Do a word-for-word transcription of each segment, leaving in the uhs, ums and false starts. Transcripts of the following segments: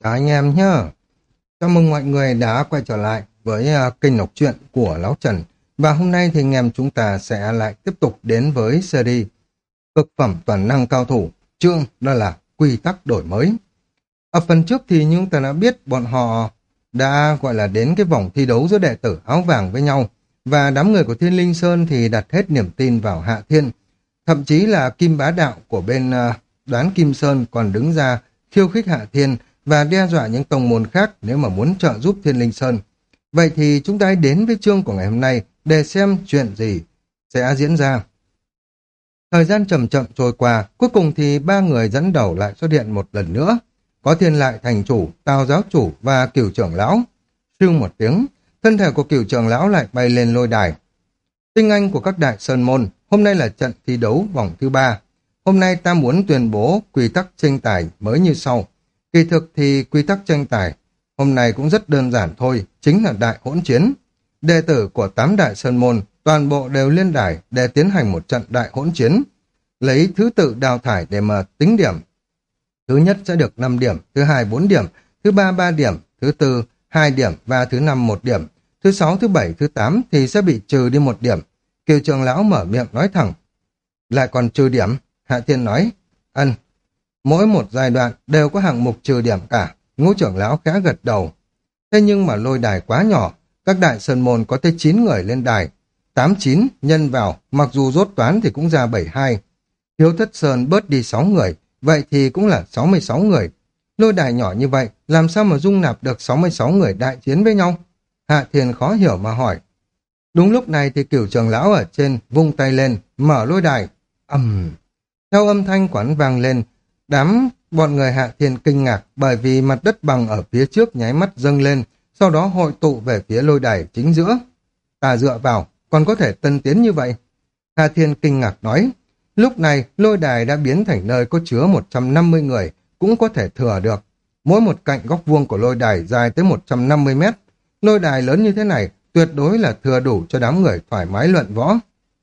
Chào anh em nhá. Chào mừng mọi người đã quay trở lại với uh, kênh đọc truyện của Lão Trần. Và hôm nay thì anh em chúng ta sẽ lại tiếp tục đến với series Cực phẩm toàn năng cao thủ, chương đó là quy tắc đổi mới. Ở phần trước thì như chúng ta đã biết, bọn họ đã gọi là đến cái vòng thi đấu giữa đệ tử áo vàng với nhau, và đám người của Thiên Linh Sơn thì đặt hết niềm tin vào Hạ Thiên. Thậm chí là Kim Bá Đạo của bên uh, Đoán Kim Sơn còn đứng ra khiêu khích Hạ Thiên và đe dọa những tông môn khác nếu mà muốn trợ giúp Thiên Linh Sơn. Vậy thì chúng ta hãy đến với chương của ngày hôm nay để xem chuyện gì sẽ diễn ra. Thời gian chậm chậm trôi qua, cuối cùng thì ba người dẫn đầu lại xuất hiện một lần nữa. Có Thiên Lại thành chủ, Tào giáo chủ và Cửu trưởng lão. Sưu một tiếng, thân thể của Cửu trưởng lão lại bay lên lôi đài. Tinh anh của các đại sơn môn, hôm nay là trận thi đấu vòng thứ ba. Hôm nay ta muốn tuyên bố quy tắc tranh tài mới như sau. Kỳ thực thì quy tắc tranh tài hôm nay cũng rất đơn giản thôi, chính là đại hỗn chiến. Đệ tử của tám đại sơn môn toàn bộ đều lên đài để tiến hành một trận đại hỗn chiến, lấy thứ tự đào thải để mà tính điểm. Thứ nhất sẽ được năm điểm, thứ hai bốn điểm, thứ ba ba điểm, thứ tư hai điểm và thứ năm một điểm. Thứ sáu, thứ bảy, thứ tám thì sẽ bị trừ đi một điểm. Kiều trưởng lão mở miệng nói thẳng. Lại còn trừ điểm? Hạ Thiên nói. Ân. Mỗi một giai đoạn đều có hạng mục trừ điểm cả. Ngũ trưởng lão khẽ gật đầu. Thế nhưng mà lôi đài quá nhỏ, các đại sơn môn có tới chín người lên đài. Tám chín nhân vào, mặc dù rốt toán thì cũng ra bảy hai. Thiếu Thất Sơn bớt đi sáu người, vậy thì cũng là sáu mươi sáu người. Lôi đài nhỏ như vậy, làm sao mà dung nạp được sáu mươi sáu người đại chiến với nhau? Hạ Thiên khó hiểu mà hỏi. Đúng lúc này thì Cửu trưởng lão ở trên vung tay lên, mở lôi đài. Ầm. Theo âm thanh quán vang lên, đám bọn người Hạ Thiên kinh ngạc bởi vì mặt đất bằng ở phía trước nháy mắt dâng lên, sau đó hội tụ về phía lôi đài chính giữa. Ta dựa vào, còn có thể tân tiến như vậy? Hạ Thiên kinh ngạc nói. Lúc này, lôi đài đã biến thành nơi có chứa một trăm năm mươi người, cũng có thể thừa được. Mỗi một cạnh góc vuông của lôi đài dài tới một trăm năm mươi mét. Lôi đài lớn như thế này, tuyệt đối là thừa đủ cho đám người thoải mái luận võ.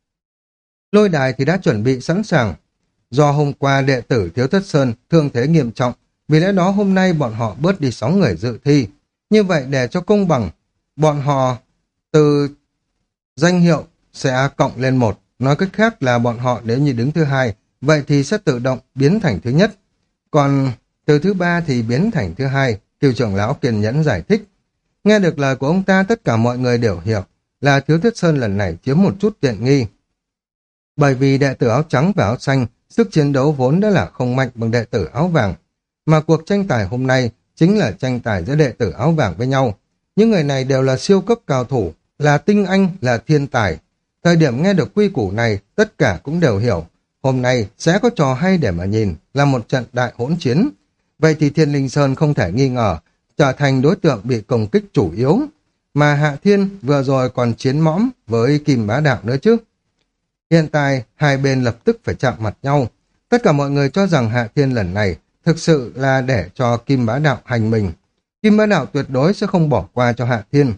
Lôi đài thì đã chuẩn bị sẵn sàng. Do hôm qua đệ tử Thiếu Thất Sơn thương thế nghiêm trọng, vì lẽ đó hôm nay bọn họ bớt đi sáu người dự thi. Như vậy để cho công bằng, bọn họ từ danh hiệu sẽ cộng lên một. Nói cách khác là bọn họ nếu như đứng thứ hai, vậy thì sẽ tự động biến thành thứ nhất. Còn từ thứ ba thì biến thành thứ hai, Cửu trưởng lão kiên nhẫn giải thích. Nghe được lời của ông ta, tất cả mọi người đều hiểu là Thiếu Thất Sơn lần này chiếm một chút tiện nghi. Bởi vì đệ tử áo trắng và áo xanh, sức chiến đấu vốn đã là không mạnh bằng đệ tử áo vàng. Mà cuộc tranh tài hôm nay chính là tranh tài giữa đệ tử áo vàng với nhau. Những người này đều là siêu cấp cao thủ, là tinh anh, là thiên tài. Thời điểm nghe được quy củ này, tất cả cũng đều hiểu. Hôm nay sẽ có trò hay để mà nhìn, là một trận đại hỗn chiến. Vậy thì Thiên Linh Sơn không thể nghi ngờ, trở thành đối tượng bị công kích chủ yếu. Mà Hạ Thiên vừa rồi còn chiến mõm với Kim Bá Đạo nữa chứ. Hiện tại, hai bên lập tức phải chạm mặt nhau. Tất cả mọi người cho rằng Hạ Thiên lần này thực sự là để cho Kim Bá Đạo hành mình. Kim Bá Đạo tuyệt đối sẽ không bỏ qua cho Hạ Thiên.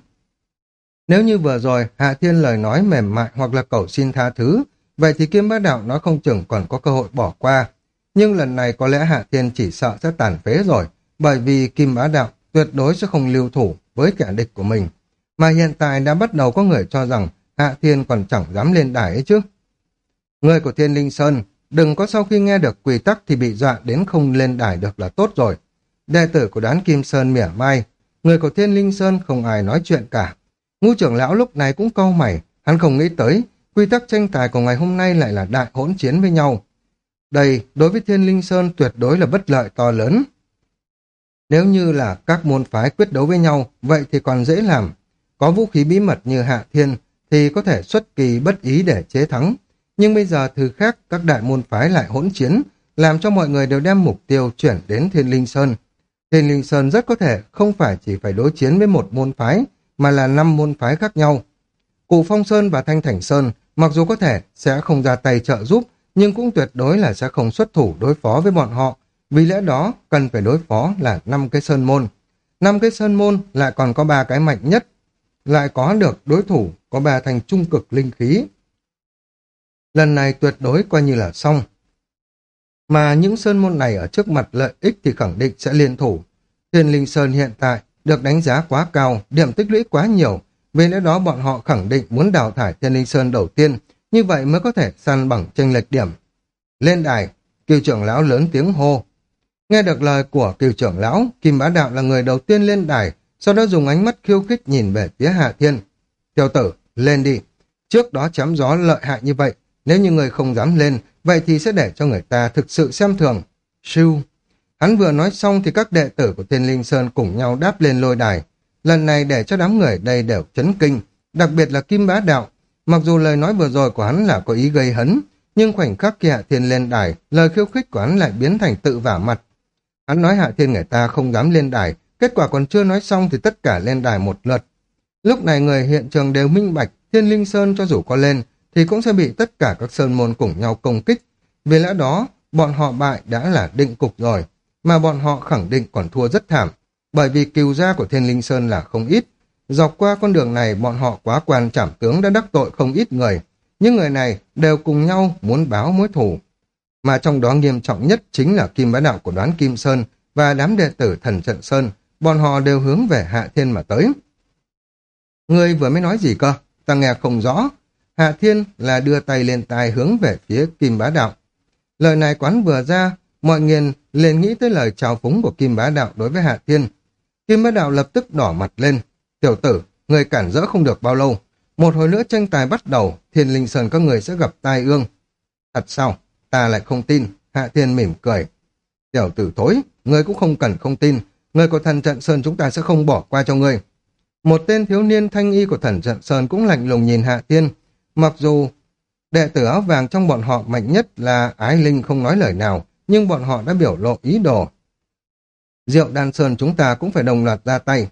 Nếu như vừa rồi Hạ Thiên lời nói mềm mại hoặc là cầu xin tha thứ, vậy thì Kim Bá Đạo nói không chừng còn có cơ hội bỏ qua. Nhưng lần này có lẽ Hạ Thiên chỉ sợ sẽ tàn phế rồi, bởi vì Kim Bá Đạo tuyệt đối sẽ không lưu thủ với kẻ địch của mình. Mà hiện tại đã bắt đầu có người cho rằng Hạ Thiên còn chẳng dám lên đài ấy chứ. Người của Thiên Linh Sơn, đừng có sau khi nghe được quy tắc thì bị dọa đến không lên đài được là tốt rồi. Đệ tử của Đoán Kim Sơn mỉa mai, người của Thiên Linh Sơn không ai nói chuyện cả. Ngũ trưởng lão lúc này cũng cau mày, hắn không nghĩ tới, quy tắc tranh tài của ngày hôm nay lại là đại hỗn chiến với nhau. Đây, đối với Thiên Linh Sơn tuyệt đối là bất lợi to lớn. Nếu như là các môn phái quyết đấu với nhau, vậy thì còn dễ làm. Có vũ khí bí mật như Hạ Thiên thì có thể xuất kỳ bất ý để chế thắng. Nhưng bây giờ thứ khác, các đại môn phái lại hỗn chiến, làm cho mọi người đều đem mục tiêu chuyển đến Thiên Linh Sơn. Thiên Linh Sơn rất có thể không phải chỉ phải đối chiến với một môn phái, mà là năm môn phái khác nhau. Cụ Phong Sơn và Thanh Thành Sơn, mặc dù có thể sẽ không ra tay trợ giúp, nhưng cũng tuyệt đối là sẽ không xuất thủ đối phó với bọn họ. Vì lẽ đó, cần phải đối phó là năm cái sơn môn. Năm cái sơn môn lại còn có ba cái mạnh nhất, lại có được đối thủ, có ba thành trung cực linh khí. Lần này tuyệt đối coi như là xong. Mà những sơn môn này ở trước mặt lợi ích thì khẳng định sẽ liên thủ. Thiên Linh Sơn hiện tại được đánh giá quá cao, điểm tích lũy quá nhiều, vì lẽ đó bọn họ khẳng định muốn đào thải Thiên Linh Sơn đầu tiên, như vậy mới có thể săn bằng chênh lệch điểm. Lên đài, Cừu trưởng lão lớn tiếng hô. Nghe được lời của Cừu trưởng lão, Kim Bá Đạo là người đầu tiên lên đài, sau đó dùng ánh mắt khiêu khích nhìn về phía Hạ Thiên. Tiểu tử, lên đi. Trước đó chém gió lợi hại như vậy, nếu như người không dám lên, vậy thì sẽ để cho người ta thực sự xem thường. Siêu. Hắn vừa nói xong thì các đệ tử của Thiên Linh Sơn cùng nhau đáp lên lôi đài. Lần này để cho đám người đây đều chấn kinh, đặc biệt là Kim Bá Đạo. Mặc dù lời nói vừa rồi của hắn là có ý gây hấn, nhưng khoảnh khắc khi Hạ Thiên lên đài, lời khiêu khích của hắn lại biến thành tự vả mặt. Hắn nói Hạ Thiên người ta không dám lên đài, kết quả còn chưa nói xong thì tất cả lên đài một lượt. Lúc này người hiện trường đều minh bạch, Thiên Linh Sơn cho dù có lên thì cũng sẽ bị tất cả các sơn môn cùng nhau công kích. Vì lẽ đó, bọn họ bại đã là định cục rồi, mà bọn họ khẳng định còn thua rất thảm, bởi vì cừu gia của Thiên Linh Sơn là không ít. Dọc qua con đường này bọn họ quá quan trảm tướng đã đắc tội không ít người, những người này đều cùng nhau muốn báo mối thù. Mà trong đó nghiêm trọng nhất chính là Kim Bá Đạo của Đoán Kim Sơn và đám đệ tử Thần Trận Sơn, bọn họ đều hướng về Hạ Thiên mà tới. Ngươi vừa mới nói gì cơ? Ta nghe không rõ. Hạ Thiên là đưa tay lên tai hướng về phía Kim Bá Đạo. Lời này quán vừa ra, mọi người liền nghĩ tới lời chào phúng của Kim Bá Đạo đối với Hạ Thiên. Kim Bá Đạo lập tức đỏ mặt lên. Tiểu tử, người cản rỡ không được bao lâu. Một hồi nữa tranh tài bắt đầu, Thiên Linh Sơn các người sẽ gặp tai ương. Thật sao? Ta lại không tin. Hạ Thiên mỉm cười. Tiểu tử thối, ngươi cũng không cần không tin. Người của Thần Trận Sơn chúng ta sẽ không bỏ qua cho ngươi. Một tên thiếu niên thanh y của Thần Trận Sơn cũng lạnh lùng nhìn Hạ Thiên. Mặc dù đệ tử áo vàng trong bọn họ mạnh nhất là Ái Linh không nói lời nào, nhưng bọn họ đã biểu lộ ý đồ. Diệu Đan Sơn chúng ta cũng phải đồng loạt ra tay.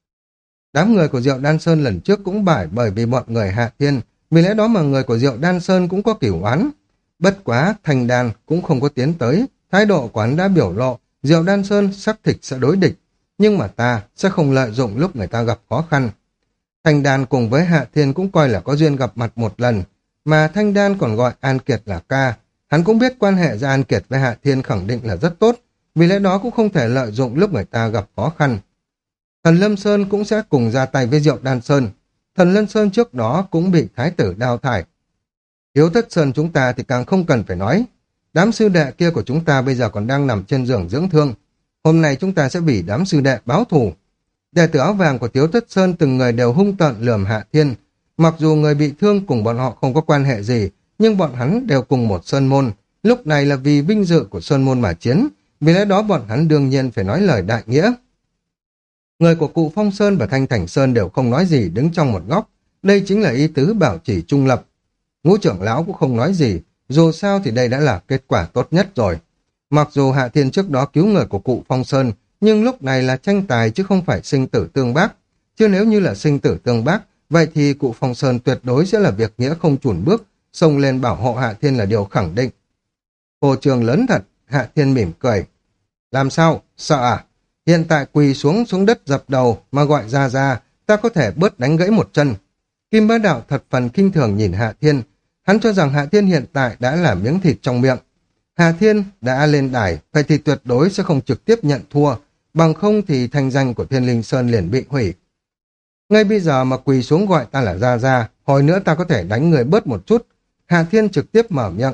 Đám người của Diệu Đan Sơn lần trước cũng bại bởi vì bọn người Hạ Thiên, vì lẽ đó mà người của Diệu Đan Sơn cũng có cửu oán. Bất quá, Thành Đan cũng không có tiến tới, thái độ của hắn đã biểu lộ, Diệu Đan Sơn xác thịt sẽ đối địch, nhưng mà ta sẽ không lợi dụng lúc người ta gặp khó khăn. Thành Đan cùng với Hạ Thiên cũng coi là có duyên gặp mặt một lần, mà Thanh Đan còn gọi An Kiệt là ca. Hắn cũng biết quan hệ giữa An Kiệt với Hạ Thiên khẳng định là rất tốt, vì lẽ đó cũng không thể lợi dụng lúc người ta gặp khó khăn. Thần Lâm Sơn cũng sẽ cùng ra tay với Diệu Đan Sơn. Thần Lâm Sơn trước đó cũng bị thái tử đào thải. Hiếu Thất Sơn chúng ta thì càng không cần phải nói. Đám sư đệ kia của chúng ta bây giờ còn đang nằm trên giường dưỡng thương. Hôm nay chúng ta sẽ vì đám sư đệ báo thù. Đệ tử áo vàng của Tiếu Thất Sơn từng người đều hung tợn lườm Hạ Thiên. Mặc dù người bị thương cùng bọn họ không có quan hệ gì, nhưng bọn hắn đều cùng một sơn môn. Lúc này là vì vinh dự của sơn môn mà chiến, vì lẽ đó bọn hắn đương nhiên phải nói lời đại nghĩa. Người của cụ Phong Sơn và Thanh Thành Sơn đều không nói gì, đứng trong một góc. Đây chính là ý tứ bảo trì trung lập. Ngũ trưởng lão cũng không nói gì, dù sao thì đây đã là kết quả tốt nhất rồi. Mặc dù Hạ Thiên trước đó cứu người của cụ Phong Sơn, nhưng lúc này là tranh tài chứ không phải sinh tử tương bác. Chứ nếu như là sinh tử tương bác, vậy thì cụ Phong Sơn tuyệt đối sẽ là việc nghĩa không chùn bước, xông lên bảo hộ Hạ Thiên là điều khẳng định. Hồ trường lớn thật, Hạ Thiên mỉm cười. Làm sao? Sợ à? Hiện tại quỳ xuống xuống đất dập đầu mà gọi ra ra, ta có thể bớt đánh gãy một chân. Kim Bá Đạo thật phần khinh thường nhìn Hạ Thiên. Hắn cho rằng Hạ Thiên hiện tại đã là miếng thịt trong miệng. Hạ Thiên đã lên đài, vậy thì tuyệt đối sẽ không trực tiếp nhận thua, bằng không thì thanh danh của Thiên Linh Sơn liền bị hủy. Ngay bây giờ mà quỳ xuống gọi ta là Gia Gia, hồi nữa ta có thể đánh người bớt một chút. Hạ Thiên trực tiếp mở miệng.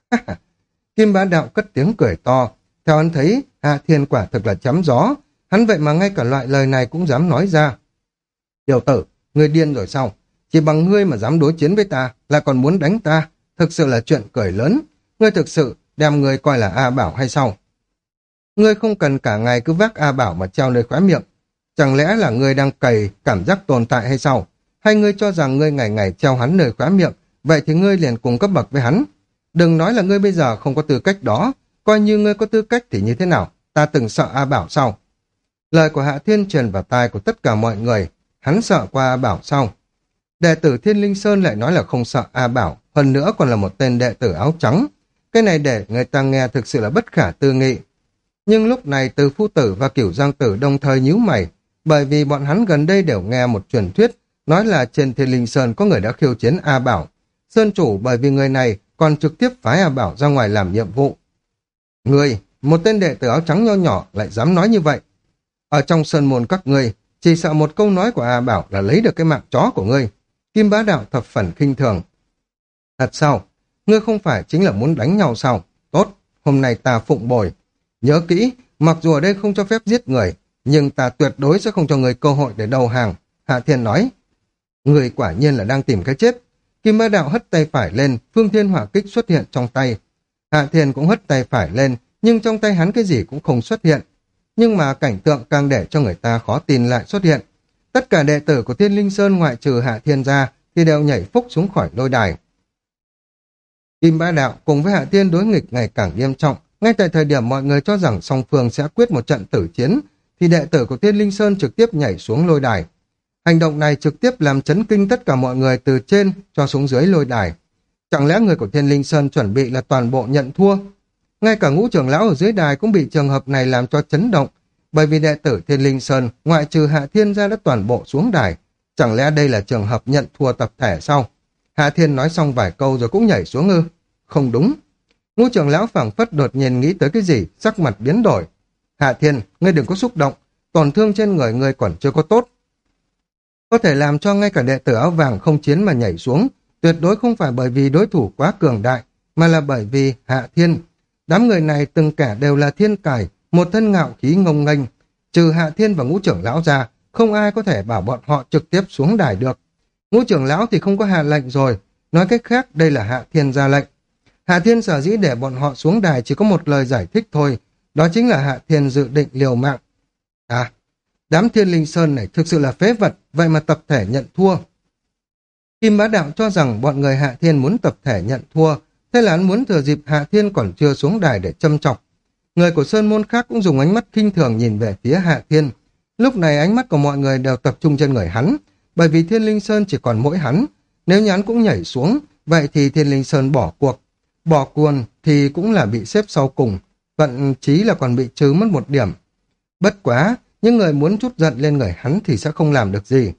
Kim Bá Đạo cất tiếng cười to. Theo hắn thấy, Hạ Thiên quả thực là chấm gió. Hắn vậy mà ngay cả loại lời này cũng dám nói ra. Tiểu tử, ngươi điên rồi sao? Chỉ bằng ngươi mà dám đối chiến với ta, là còn muốn đánh ta. Thực sự là chuyện cười lớn. Ngươi thực sự đem ngươi coi là A Bảo hay sao? Ngươi không cần cả ngày cứ vác A Bảo mà treo nơi khóe miệng. Chẳng lẽ là ngươi đang cày cảm giác tồn tại hay sao? Hay ngươi cho rằng ngươi ngày ngày treo hắn nơi khóe miệng, vậy thì ngươi liền cùng cấp bậc với hắn. Đừng nói là ngươi bây giờ không có tư cách đó, coi như ngươi có tư cách thì như thế nào, ta từng sợ A Bảo sao? Lời của Hạ Thiên truyền vào tai của tất cả mọi người, hắn sợ qua A Bảo sao? Đệ tử Thiên Linh Sơn lại nói là không sợ A Bảo, hơn nữa còn là một tên đệ tử áo trắng. Cái này để người ta nghe thực sự là bất khả tư nghị. Nhưng lúc này Từ Phu Tử và Cửu Giang Tử đồng thời nhíu mày, bởi vì bọn hắn gần đây đều nghe một truyền thuyết, nói là trên Thiên Linh Sơn có người đã khiêu chiến A Bảo. Sơn chủ bởi vì người này còn trực tiếp phái A Bảo ra ngoài làm nhiệm vụ. Người, một tên đệ tử áo trắng nho nhỏ lại dám nói như vậy. Ở trong sơn môn các ngươi, chỉ sợ một câu nói của A Bảo là lấy được cái mạng chó của ngươi. Kim Bá Đạo thập phần khinh thường. Thật sao? Ngươi không phải chính là muốn đánh nhau sao? Tốt, hôm nay ta phụng bồi. Nhớ kỹ, mặc dù ở đây không cho phép giết người, nhưng ta tuyệt đối sẽ không cho người cơ hội để đầu hàng. Hạ Thiên nói. Người quả nhiên là đang tìm cái chết. Kim Bá Đạo hất tay phải lên, Phương Thiên Hỏa Kích xuất hiện trong tay. Hạ Thiên cũng hất tay phải lên, nhưng trong tay hắn cái gì cũng không xuất hiện. Nhưng mà cảnh tượng càng để cho người ta khó tin lại xuất hiện. Tất cả đệ tử của Thiên Linh Sơn ngoại trừ Hạ Thiên ra thì đều nhảy phúc xuống khỏi lôi đài. Kim Bá Đạo cùng với Hạ Thiên đối nghịch ngày càng nghiêm trọng. Ngay tại thời điểm mọi người cho rằng song phương sẽ quyết một trận tử chiến, thì đệ tử của Thiên Linh Sơn trực tiếp nhảy xuống lôi đài. Hành động này trực tiếp làm chấn kinh tất cả mọi người từ trên cho xuống dưới lôi đài. Chẳng lẽ người của Thiên Linh Sơn chuẩn bị là toàn bộ nhận thua? Ngay cả ngũ trưởng lão ở dưới đài cũng bị trường hợp này làm cho chấn động, bởi vì đệ tử Thiên Linh Sơn ngoại trừ Hạ Thiên ra đã toàn bộ xuống đài. Chẳng lẽ đây là trường hợp nhận thua tập thể sao? Hạ Thiên nói xong vài câu rồi cũng nhảy xuống ư? Không đúng. Ngũ trưởng lão phảng phất đột nhiên nghĩ tới cái gì, sắc mặt biến đổi. Hạ Thiên, ngươi đừng có xúc động, tổn thương trên người ngươi còn chưa có tốt. Có thể làm cho ngay cả đệ tử áo vàng không chiến mà nhảy xuống, tuyệt đối không phải bởi vì đối thủ quá cường đại, mà là bởi vì Hạ Thiên. Đám người này từng kẻ đều là thiên cải, một thân ngạo khí ngông nghênh. Trừ Hạ Thiên và ngũ trưởng lão ra, không ai có thể bảo bọn họ trực tiếp xuống đài được. Ngũ trưởng lão thì không có hạ lệnh rồi, nói cách khác đây là Hạ Thiên ra lệnh. Hạ Thiên sở dĩ để bọn họ xuống đài chỉ có một lời giải thích thôi, đó chính là Hạ Thiên dự định liều mạng. À, đám Thiên Linh Sơn này thực sự là phế vật, vậy mà tập thể nhận thua. Kim Bá Đạo cho rằng bọn người Hạ Thiên muốn tập thể nhận thua, thế là hắn muốn thừa dịp Hạ Thiên còn chưa xuống đài để châm chọc. Người của Sơn Môn khác cũng dùng ánh mắt khinh thường nhìn về phía Hạ Thiên. Lúc này ánh mắt của mọi người đều tập trung trên người hắn, bởi vì Thiên Linh Sơn chỉ còn mỗi hắn. Nếu như hắn cũng nhảy xuống, vậy thì Thiên Linh Sơn bỏ cuộc. Bỏ cuồng thì cũng là bị xếp sau cùng, thậm chí là còn bị trừ mất một điểm. Bất quá, những người muốn trút giận lên người hắn thì sẽ không làm được gì.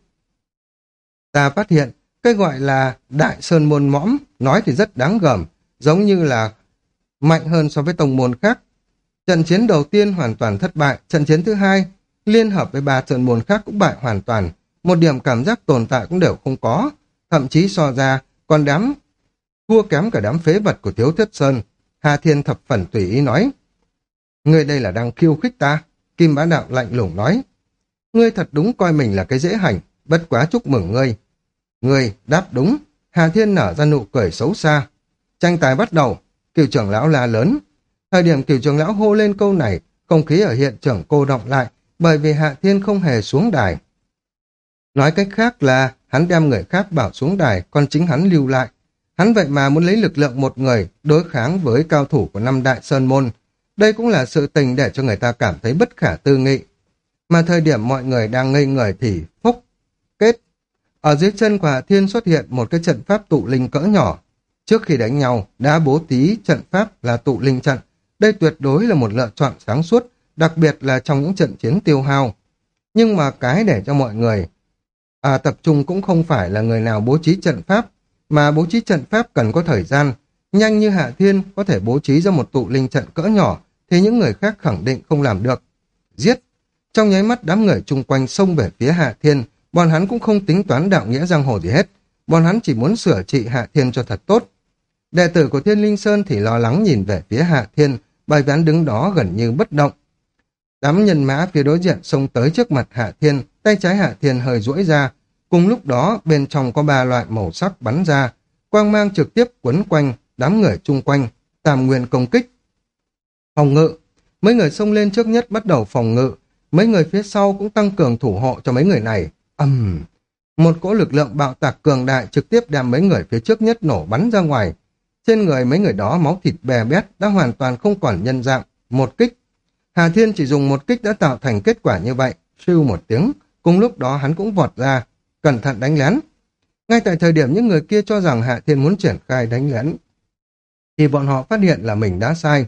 Ta phát hiện, cái gọi là Đại Sơn Môn mõm, nói thì rất đáng gờm, giống như là mạnh hơn so với tông môn khác. Trận chiến đầu tiên hoàn toàn thất bại, trận chiến thứ hai, liên hợp với ba Sơn Môn khác cũng bại hoàn toàn, một điểm cảm giác tồn tại cũng đều không có, thậm chí so ra, còn đám thua kém cả đám phế vật của Thiếu Thất Sơn. Hà Thiên thập phần tùy ý nói. Ngươi đây là đang khiêu khích ta. Kim Bá Đạo lạnh lùng nói. Ngươi thật đúng coi mình là cái dễ hành, bất quá chúc mừng ngươi. Ngươi đáp đúng. Hà Thiên nở ra nụ cười xấu xa. Tranh tài bắt đầu. Cửu trưởng lão la lớn. Thời điểm cửu trưởng lão hô lên câu này, không khí ở hiện trường cô động lại, bởi vì Hạ Thiên không hề xuống đài. Nói cách khác là hắn đem người khác bảo xuống đài, còn chính hắn lưu lại. Hắn vậy mà muốn lấy lực lượng một người đối kháng với cao thủ của năm Đại Sơn Môn. Đây cũng là sự tình để cho người ta cảm thấy bất khả tư nghị. Mà thời điểm mọi người đang ngây người thì phúc, kết. Ở dưới chân của Hạ Thiên xuất hiện một cái trận pháp tụ linh cỡ nhỏ. Trước khi đánh nhau, đã bố trí trận pháp là tụ linh trận. Đây tuyệt đối là một lựa chọn sáng suốt, đặc biệt là trong những trận chiến tiêu hao. Nhưng mà cái để cho mọi người à, tập trung cũng không phải là người nào bố trí trận pháp, mà bố trí trận pháp cần có thời gian. Nhanh như Hạ Thiên có thể bố trí ra một tụ linh trận cỡ nhỏ, thì những người khác khẳng định không làm được. Giết! Trong nháy mắt đám người chung quanh xông về phía Hạ Thiên, bọn hắn cũng không tính toán đạo nghĩa giang hồ gì hết. Bọn hắn chỉ muốn sửa trị Hạ Thiên cho thật tốt. Đệ tử của Thiên Linh Sơn thì lo lắng nhìn về phía Hạ Thiên, bởi vì hắn đứng đó gần như bất động. Đám nhân mã phía đối diện xông tới trước mặt Hạ Thiên, tay trái Hạ Thiên hơi duỗi ra. Cùng lúc đó, bên trong có ba loại màu sắc bắn ra, quang mang trực tiếp quấn quanh đám người chung quanh, tam nguyên công kích. Phòng ngự, mấy người xông lên trước nhất bắt đầu phòng ngự, mấy người phía sau cũng tăng cường thủ hộ cho mấy người này. Ầm, một cỗ lực lượng bạo tạc cường đại trực tiếp đem mấy người phía trước nhất nổ bắn ra ngoài. Trên người mấy người đó máu thịt bè bét đã hoàn toàn không còn nhân dạng, một kích. Hà Thiên chỉ dùng một kích đã tạo thành kết quả như vậy, siêu một tiếng, cùng lúc đó hắn cũng vọt ra, cẩn thận đánh lén. Ngay tại thời điểm những người kia cho rằng Hạ Thiên muốn triển khai đánh lén, thì bọn họ phát hiện là mình đã sai.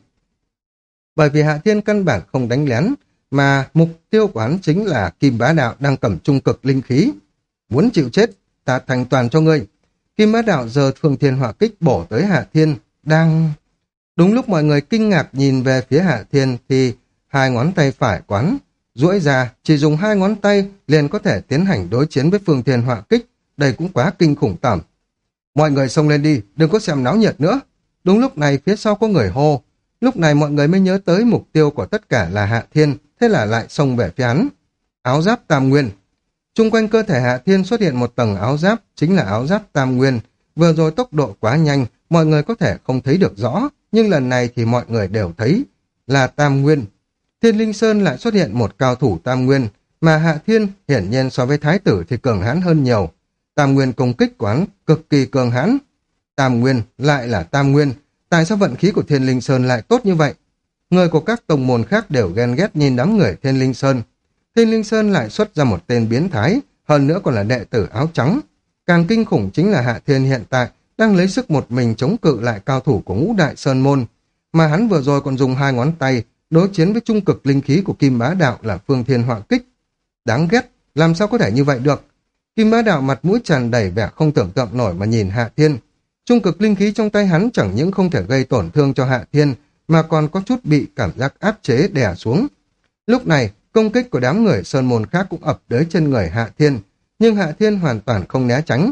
Bởi vì Hạ Thiên căn bản không đánh lén, mà mục tiêu của hắn chính là Kim Bá Đạo đang cầm trung cực linh khí. Muốn chịu chết, ta thành toàn cho ngươi. Kim Bá Đạo giờ Phương Thiên Hỏa Kích bổ tới Hạ Thiên, đang... Đúng lúc mọi người kinh ngạc nhìn về phía Hạ Thiên thì hai ngón tay phải quán, duỗi ra, chỉ dùng hai ngón tay liền có thể tiến hành đối chiến với Phương Thiên Họa Kích, đây cũng quá kinh khủng tởm. Mọi người xông lên đi, đừng có xem náo nhiệt nữa. Đúng lúc này phía sau có người hô, lúc này mọi người mới nhớ tới mục tiêu của tất cả là Hạ Thiên, thế là lại xông về phía hắn. Áo giáp Tam Nguyên. Trung quanh cơ thể Hạ Thiên xuất hiện một tầng áo giáp, chính là áo giáp Tam Nguyên. Vừa rồi tốc độ quá nhanh, mọi người có thể không thấy được rõ, nhưng lần này thì mọi người đều thấy là Tam Nguyên. Thiên Linh Sơn lại xuất hiện một cao thủ Tam Nguyên, mà Hạ Thiên hiển nhiên so với Thái tử thì cường hãn hơn nhiều. Tam Nguyên công kích của hắn cực kỳ cường hãn. Tam Nguyên lại là Tam Nguyên, tại sao vận khí của Thiên Linh Sơn lại tốt như vậy? Người của các tông môn khác đều ghen ghét nhìn đám người Thiên Linh Sơn. Thiên Linh Sơn lại xuất ra một tên biến thái, hơn nữa còn là đệ tử áo trắng. Càng kinh khủng chính là Hạ Thiên hiện tại đang lấy sức một mình chống cự lại cao thủ của Ngũ Đại Sơn Môn, mà hắn vừa rồi còn dùng hai ngón tay đối chiến với trung cực linh khí của Kim Bá Đạo là Phương Thiên Họa Kích. Đáng ghét, làm sao có thể như vậy được? Kim Bá Đạo mặt mũi tràn đầy vẻ không tưởng tượng nổi mà nhìn Hạ Thiên. Trung cực linh khí trong tay hắn chẳng những không thể gây tổn thương cho Hạ Thiên, mà còn có chút bị cảm giác áp chế đè xuống. Lúc này, công kích của đám người Sơn Môn khác cũng ập tới chân người Hạ Thiên, nhưng Hạ Thiên hoàn toàn không né tránh.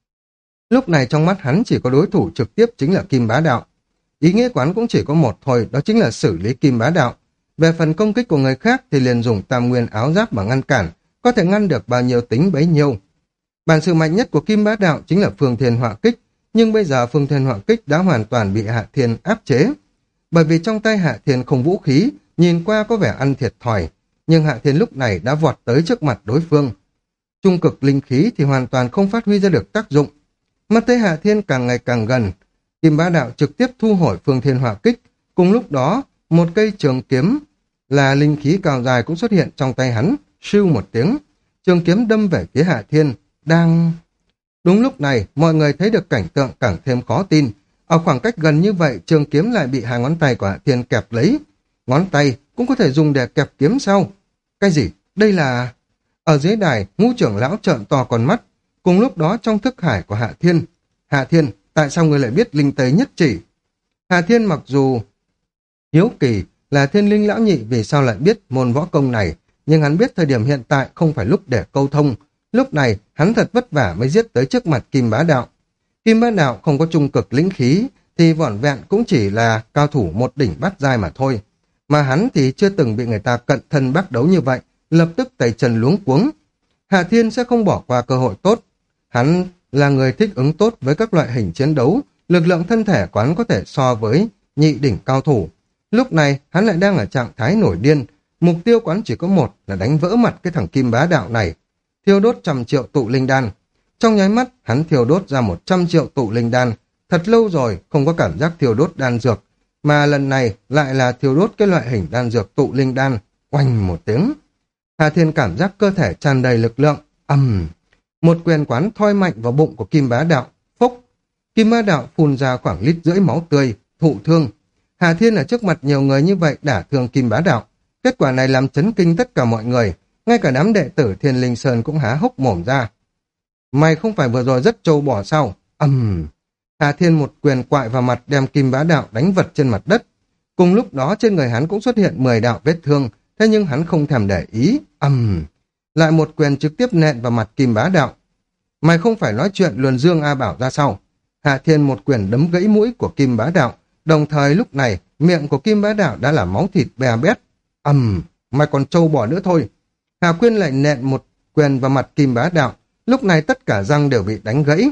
Lúc này trong mắt hắn chỉ có đối thủ trực tiếp chính là Kim Bá Đạo. Ý nghĩa của hắn cũng chỉ có một thôi, đó chính là xử lý Kim Bá Đạo. Về phần công kích của người khác thì liền dùng Tam Nguyên áo giáp mà ngăn cản, có thể ngăn được bao nhiêu tính bấy nhiêu. Bản sự mạnh nhất của Kim Bá Đạo chính là Phương Thiên Họa Kích, nhưng bây giờ Phương Thiên Họa Kích đã hoàn toàn bị Hạ Thiên áp chế. Bởi vì trong tay Hạ Thiên không vũ khí, nhìn qua có vẻ ăn thiệt thòi, nhưng Hạ Thiên lúc này đã vọt tới trước mặt đối phương. Trung cực linh khí thì hoàn toàn không phát huy ra được tác dụng. Mắt thấy Hạ Thiên càng ngày càng gần, Kim Bá Đạo trực tiếp thu hồi Phương Thiên Họa Kích. Cùng lúc đó, một cây trường kiếm là linh khí cao dài cũng xuất hiện trong tay hắn, sưu một tiếng. Trường kiếm đâm về phía Hạ Thiên, đang... Đúng lúc này, mọi người thấy được cảnh tượng càng thêm khó tin. Ở khoảng cách gần như vậy, trường kiếm lại bị hai ngón tay của Hạ Thiên kẹp lấy. Ngón tay cũng có thể dùng để kẹp kiếm sao? Cái gì? Đây là... Ở dưới đài, Ngũ trưởng lão trợn to con mắt. Cùng lúc đó trong thức hải của Hạ Thiên. Hạ Thiên, tại sao ngươi lại biết linh tây nhất chỉ? Hạ Thiên mặc dù hiếu kỳ là Thiên Linh lão nhị vì sao lại biết môn võ công này, nhưng hắn biết thời điểm hiện tại không phải lúc để câu thông. Lúc này, hắn thật vất vả mới giết tới trước mặt Kim Bá Đạo. Kim Bá Đạo không có trung cực lĩnh khí, thì vỏn vẹn cũng chỉ là cao thủ một đỉnh bát giai mà thôi. Mà hắn thì chưa từng bị người ta cận thân bắt đấu như vậy, lập tức tay chân luống cuống. Hạ Thiên sẽ không bỏ qua cơ hội tốt. Hắn là người thích ứng tốt với các loại hình chiến đấu, lực lượng thân thể của hắn có thể so với nhị đỉnh cao thủ. Lúc này, hắn lại đang ở trạng thái nổi điên. Mục tiêu của hắn chỉ có một là đánh vỡ mặt cái thằng Kim Bá Đạo này. Thiêu đốt trăm triệu tụ linh đan. Trong nháy mắt, hắn thiêu đốt ra một trăm triệu tụ linh đan. Thật lâu rồi không có cảm giác thiêu đốt đan dược, mà lần này lại là thiêu đốt cái loại hình đan dược tụ linh đan. Oanh một tiếng. Hà Thiên cảm giác cơ thể tràn đầy lực lượng. Ầm. Một quyền quán thoi mạnh vào bụng của Kim Bá Đạo. Phốc. Kim Bá Đạo phun ra khoảng lít rưỡi máu tươi, thụ thương. Hà Thiên ở trước mặt nhiều người như vậy đả thương Kim Bá Đạo. Kết quả này làm chấn kinh tất cả mọi người. Ngay cả đám đệ tử Thiên Linh Sơn cũng há hốc mồm ra. Mày không phải vừa rồi rất trâu bò sao? Ầm. Hà Thiên một quyền quại vào mặt đem Kim Bá Đạo đánh vật trên mặt đất. Cùng lúc đó trên người hắn cũng xuất hiện mười đạo vết thương, thế nhưng hắn không thèm để ý. Ầm. Lại một quyền trực tiếp nện vào mặt Kim Bá Đạo. Mày không phải nói chuyện luồn Dương A Bảo ra sau. Hà Thiên một quyền đấm gãy mũi của Kim Bá Đạo, đồng thời lúc này miệng của Kim Bá Đạo đã là máu thịt bè bét. Ầm. Mày còn trâu bò nữa thôi. Hà Quyên lại nện một quyền vào mặt Kim Bá Đạo, lúc này tất cả răng đều bị đánh gãy.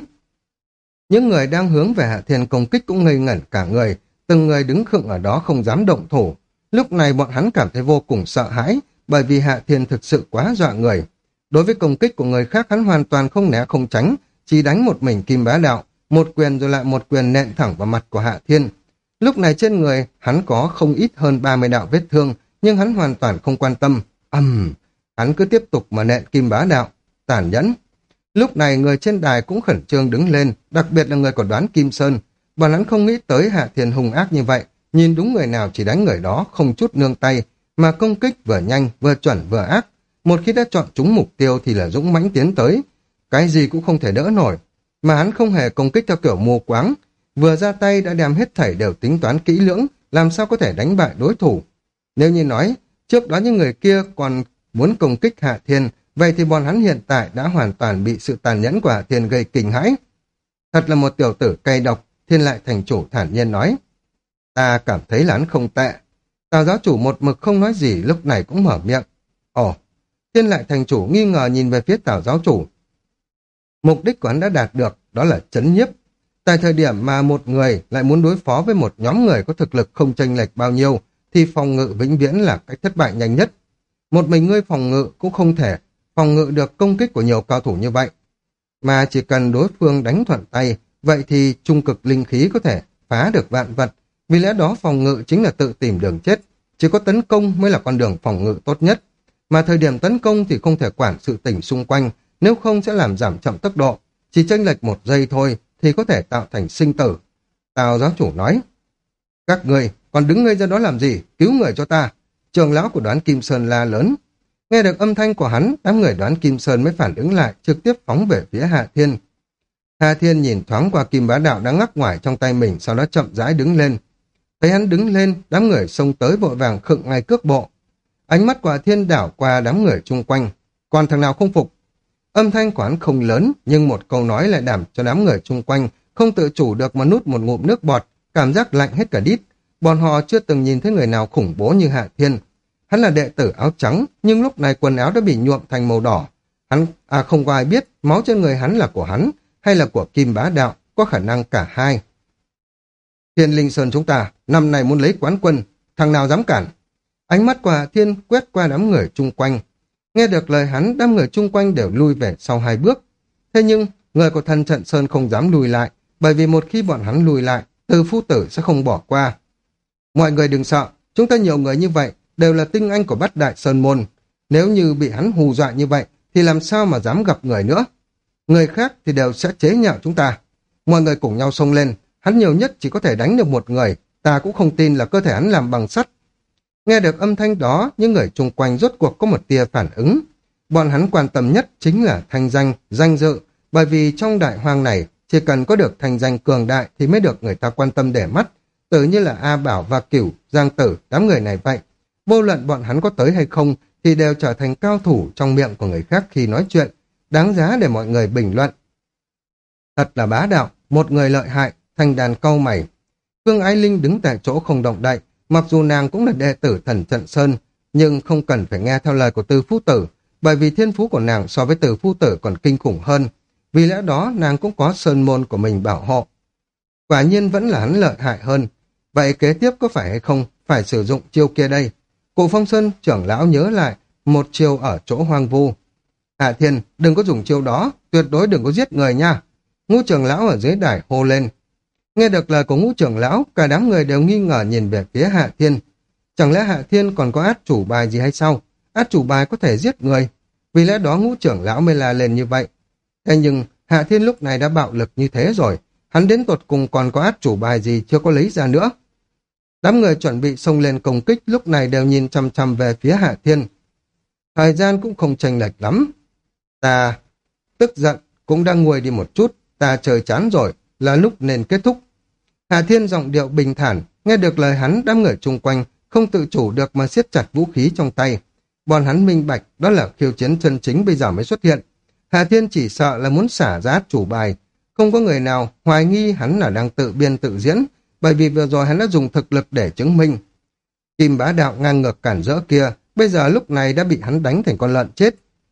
Những người đang hướng về Hạ Thiên công kích cũng ngây ngẩn cả người, từng người đứng khựng ở đó không dám động thủ. Lúc này bọn hắn cảm thấy vô cùng sợ hãi, bởi vì Hạ Thiên thực sự quá dọa người. Đối với công kích của người khác hắn hoàn toàn không né không tránh, chỉ đánh một mình Kim Bá Đạo, một quyền rồi lại một quyền nện thẳng vào mặt của Hạ Thiên. Lúc này trên người hắn có không ít hơn ba mươi đạo vết thương, nhưng hắn hoàn toàn không quan tâm. Ầm. Hắn cứ tiếp tục mà nện Kim Bá Đạo, tàn nhẫn. Lúc này người trên đài cũng khẩn trương đứng lên, đặc biệt là người của Đoán Kim Sơn. Bọn hắn không nghĩ tới Hạ Thiên hung ác như vậy, nhìn đúng người nào chỉ đánh người đó, không chút nương tay, mà công kích vừa nhanh, vừa chuẩn, vừa ác. Một khi đã chọn trúng mục tiêu thì là dũng mãnh tiến tới, cái gì cũng không thể đỡ nổi. Mà hắn không hề công kích theo kiểu mù quáng, vừa ra tay đã đem hết thảy đều tính toán kỹ lưỡng, làm sao có thể đánh bại đối thủ. Nếu như nói, trước đó những người kia còn muốn công kích Hạ Thiên, vậy thì bọn hắn hiện tại đã hoàn toàn bị sự tàn nhẫn của Hạ Thiên gây kinh hãi. Thật là một tiểu tử cay độc, Thiên Lại Thành Chủ thản nhiên nói. Ta cảm thấy là hắn không tệ. Tào giáo chủ một mực không nói gì, lúc này cũng mở miệng. Ồ, Thiên Lại Thành Chủ nghi ngờ nhìn về phía Tào giáo chủ. Mục đích của hắn đã đạt được, đó là trấn nhiếp. Tại thời điểm mà một người lại muốn đối phó với một nhóm người có thực lực không chênh lệch bao nhiêu, thì phòng ngự vĩnh viễn là cách thất bại nhanh nhất. Một mình ngươi phòng ngự cũng không thể phòng ngự được công kích của nhiều cao thủ như vậy. Mà chỉ cần đối phương đánh thuận tay, vậy thì trung cực linh khí có thể phá được vạn vật. Vì lẽ đó phòng ngự chính là tự tìm đường chết. Chỉ có tấn công mới là con đường phòng ngự tốt nhất. Mà thời điểm tấn công thì không thể quản sự tình xung quanh, nếu không sẽ làm giảm chậm tốc độ. Chỉ chênh lệch một giây thôi thì có thể tạo thành sinh tử. Tào giáo chủ nói, các người còn đứng ngây ra đó làm gì, cứu người cho ta. Trưởng lão của Đoán Kim Sơn la lớn. Nghe được âm thanh của hắn, đám người Đoán Kim Sơn mới phản ứng lại, trực tiếp phóng về phía Hạ Thiên. Hạ Thiên nhìn thoáng qua kim bá đạo đang ngắc ngoài trong tay mình, sau đó chậm rãi đứng lên. Thấy hắn đứng lên, đám người xông tới vội vàng khựng ngay cước bộ. Ánh mắt của Hạ Thiên đảo qua đám người chung quanh. Còn thằng nào không phục? Âm thanh của hắn không lớn, nhưng một câu nói lại đảm cho đám người chung quanh không tự chủ được mà nút một ngụm nước bọt, cảm giác lạnh hết cả đít. Bọn họ chưa từng nhìn thấy người nào khủng bố như Hạ Thiên. Hắn là đệ tử áo trắng, nhưng lúc này quần áo đã bị nhuộm thành màu đỏ. Hắn, à không có ai biết máu trên người hắn là của hắn, hay là của Kim Bá Đạo, có khả năng cả hai. Thiên Linh Sơn chúng ta, năm nay muốn lấy quán quân, thằng nào dám cản? Ánh mắt của Hạ Thiên quét qua đám người chung quanh. Nghe được lời hắn, đám người chung quanh đều lui về sau hai bước. Thế nhưng, người của thần trận Sơn không dám lùi lại, bởi vì một khi bọn hắn lùi lại, Từ Phu Tử sẽ không bỏ qua. Mọi người đừng sợ, chúng ta nhiều người như vậy, đều là tinh anh của Bát Đại Sơn Môn. Nếu như bị hắn hù dọa như vậy, thì làm sao mà dám gặp người nữa? Người khác thì đều sẽ chế nhạo chúng ta. Mọi người cùng nhau xông lên, hắn nhiều nhất chỉ có thể đánh được một người, ta cũng không tin là cơ thể hắn làm bằng sắt. Nghe được âm thanh đó, những người chung quanh rốt cuộc có một tia phản ứng. Bọn hắn quan tâm nhất chính là thanh danh, danh dự, bởi vì trong đại hoang này, chỉ cần có được thanh danh cường đại thì mới được người ta quan tâm để mắt. Tự như là A Bảo và Cửu, Giang Tử, đám người này vậy. Vô luận bọn hắn có tới hay không thì đều trở thành cao thủ trong miệng của người khác khi nói chuyện, đáng giá để mọi người bình luận. Thật là bá đạo, một người lợi hại, Thanh Đàn cau mày. Phương Ái Linh đứng tại chỗ không động đậy, mặc dù nàng cũng là đệ tử thần trận Sơn, nhưng không cần phải nghe theo lời của Từ Phu Tử, bởi vì thiên phú của nàng so với Từ Phu Tử còn kinh khủng hơn. Vì lẽ đó nàng cũng có sơn môn của mình bảo hộ. Quả nhiên vẫn là hắn lợi hại hơn. Vậy kế tiếp có phải hay không phải sử dụng chiêu kia đây? Cụ Phong Sơn trưởng lão nhớ lại một chiêu ở chỗ hoang vu. Hạ Thiên, đừng có dùng chiêu đó, tuyệt đối đừng có giết người nha. Ngũ trưởng lão ở dưới đài hô lên. Nghe được lời của ngũ trưởng lão, cả đám người đều nghi ngờ nhìn về phía Hạ Thiên. Chẳng lẽ Hạ Thiên còn có át chủ bài gì hay sao? Át chủ bài có thể giết người. Vì lẽ đó ngũ trưởng lão mới la lên như vậy. Thế nhưng Hạ Thiên lúc này đã bạo lực như thế rồi. Hắn đến tột cùng còn có át chủ bài gì chưa có lấy ra nữa. Đám người chuẩn bị xông lên công kích lúc này đều nhìn chăm chăm về phía Hạ Thiên. Thời gian cũng không chênh lệch lắm. Ta tức giận cũng đang nguôi đi một chút. Ta trời chán rồi, là lúc nên kết thúc. Hạ Thiên giọng điệu bình thản, nghe được lời hắn, đám người chung quanh không tự chủ được mà siết chặt vũ khí trong tay. Bọn hắn minh bạch, đó là khiêu chiến chân chính bây giờ mới xuất hiện. Hạ Thiên chỉ sợ là muốn xả ra chủ bài. Không có người nào hoài nghi hắn là đang tự biên tự diễn, bởi vì vừa rồi hắn đã dùng thực lực để chứng minh. Kim Bá Đạo ngang ngược cản rỡ kia, bây giờ lúc này đã bị hắn đánh thành con lợn chết.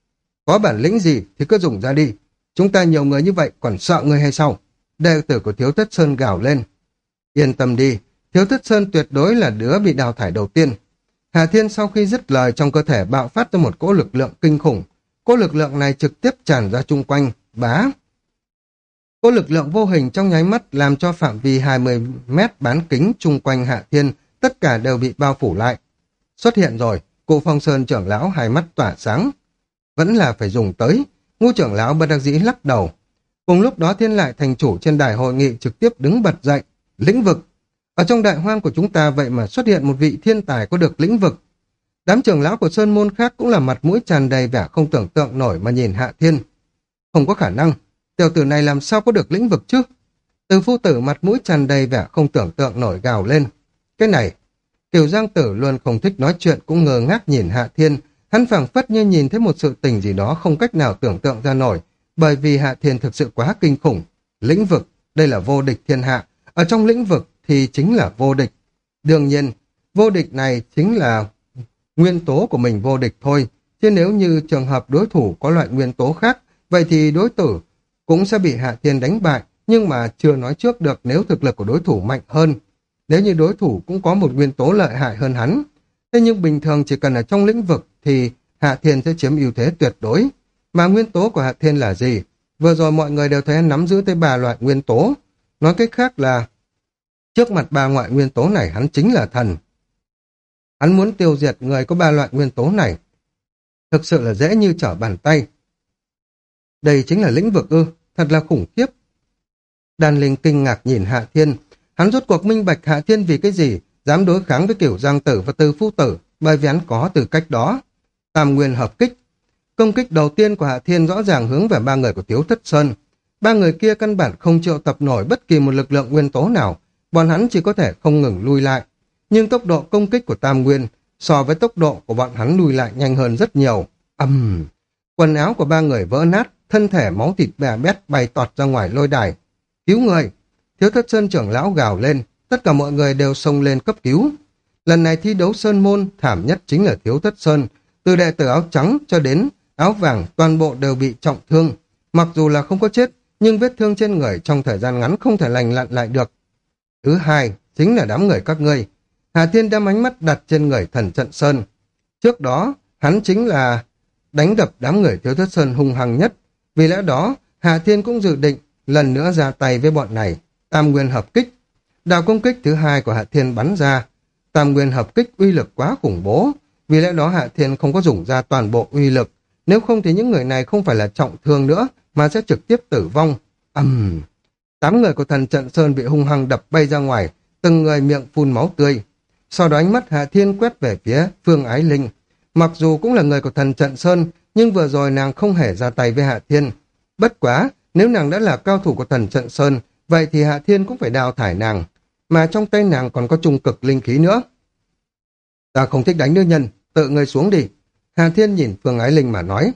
Có bản lĩnh gì thì cứ dùng ra đi. Chúng ta nhiều người như vậy còn sợ người hay sao? Đệ tử của Thiếu Thất Sơn gào lên. Yên tâm đi, Thiếu Thất Sơn tuyệt đối là đứa bị đào thải đầu tiên. Hà Thiên sau khi dứt lời, trong cơ thể bạo phát ra một cỗ lực lượng kinh khủng. Cỗ lực lượng này trực tiếp tràn ra chung quanh, bá. Cỗ lực lượng vô hình trong nháy mắt làm cho phạm vi hai mươi mét bán kính chung quanh Hạ Thiên tất cả đều bị bao phủ lại. Xuất hiện rồi, cụ Phong Sơn trưởng lão hai mắt tỏa sáng. Vẫn là phải dùng tới. Ngũ trưởng lão bất đắc dĩ lắc đầu. Cùng lúc đó Thiên Lại Thành Chủ trên đài hội nghị trực tiếp đứng bật dậy. Lĩnh vực. Ở trong đại hoang của chúng ta vậy mà xuất hiện một vị thiên tài có được lĩnh vực. Đám trưởng lão của Sơn Môn khác cũng là mặt mũi tràn đầy vẻ không tưởng tượng nổi mà nhìn Hạ Thiên. Không có khả năng. Tiểu tử này làm sao có được lĩnh vực chứ? Từ Phu Tử mặt mũi tràn đầy vẻ không tưởng tượng nổi gào lên. Cái này, Kiều Giang Tử luôn không thích nói chuyện cũng ngơ ngác nhìn Hạ Thiên. Hắn phảng phất như nhìn thấy một sự tình gì đó không cách nào tưởng tượng ra nổi, bởi vì Hạ Thiên thực sự quá kinh khủng. Lĩnh vực, đây là vô địch thiên hạ, ở trong lĩnh vực thì chính là vô địch. Đương nhiên, vô địch này chính là nguyên tố của mình vô địch thôi, chứ nếu như trường hợp đối thủ có loại nguyên tố khác, vậy thì đối tử cũng sẽ bị Hạ Thiên đánh bại, nhưng mà chưa nói trước được nếu thực lực của đối thủ mạnh hơn. Nếu như đối thủ cũng có một nguyên tố lợi hại hơn hắn. Thế nhưng bình thường chỉ cần ở trong lĩnh vực thì Hạ Thiên sẽ chiếm ưu thế tuyệt đối. Mà nguyên tố của Hạ Thiên là gì? Vừa rồi mọi người đều thấy hắn nắm giữ tới ba loại nguyên tố. Nói cách khác là trước mặt ba loại nguyên tố này hắn chính là thần. Hắn muốn tiêu diệt người có ba loại nguyên tố này. Thực sự là dễ như trở bàn tay. Đây chính là lĩnh vực ư, thật là khủng khiếp. Đan Linh kinh ngạc nhìn Hạ Thiên. Hắn rốt cuộc minh bạch Hạ Thiên vì cái gì dám đối kháng với Cửu Giang Tử và Từ Phu Tử, bởi vì hắn có từ cách đó. Tam nguyên hợp kích. Công kích đầu tiên của Hạ Thiên rõ ràng hướng về ba người của Tiếu Thất Sơn. Ba người kia căn bản không triệu tập nổi bất kỳ một lực lượng nguyên tố nào, bọn hắn chỉ có thể không ngừng lui lại. Nhưng tốc độ công kích của Tam Nguyên so với tốc độ của bọn hắn lui lại nhanh hơn rất nhiều. Ầm! Uhm. Quần áo của ba người vỡ nát, thân thể máu thịt bè bét bay tọt ra ngoài lôi đài. Cứu người! Tiếu Thất Sơn trưởng lão gào lên, tất cả mọi người đều xông lên cấp cứu. Lần này thi đấu sơn môn, thảm nhất chính là Tiếu Thất Sơn, từ đệ tử áo trắng cho đến áo vàng toàn bộ đều bị trọng thương. Mặc dù là không có chết, nhưng vết thương trên người trong thời gian ngắn không thể lành lặn lại được. Thứ hai, chính là đám người các ngươi. Hà Thiên đem ánh mắt đặt trên người Thần Trận Sơn. Trước đó, hắn chính là đánh đập đám người Tiếu Thất Sơn hung hăng nhất. Vì lẽ đó, Hà Thiên cũng dự định lần nữa ra tay với bọn này. Tam nguyên hợp kích. Đạo công kích thứ hai của Hạ Thiên bắn ra. Tam nguyên hợp kích uy lực quá khủng bố. Vì lẽ đó Hạ Thiên không có dùng ra toàn bộ uy lực. Nếu không thì những người này không phải là trọng thương nữa, mà sẽ trực tiếp tử vong. Ầm! Uhm. Tám người của Thần Trận Sơn bị hung hăng đập bay ra ngoài, từng người miệng phun máu tươi. Sau đó ánh mắt Hạ Thiên quét về phía Phương Ái Linh. Mặc dù cũng là người của Thần Trận Sơn, nhưng vừa rồi nàng không hề ra tay với Hạ Thiên. Bất quá, nếu nàng đã là cao thủ của Thần Trận Sơn, vậy thì Hạ Thiên cũng phải đào thải nàng. Mà trong tay nàng còn có trung cực linh khí nữa. Ta không thích đánh nữ nhân, tự ngươi xuống đi. Hạ Thiên nhìn Phương Ái Linh mà nói.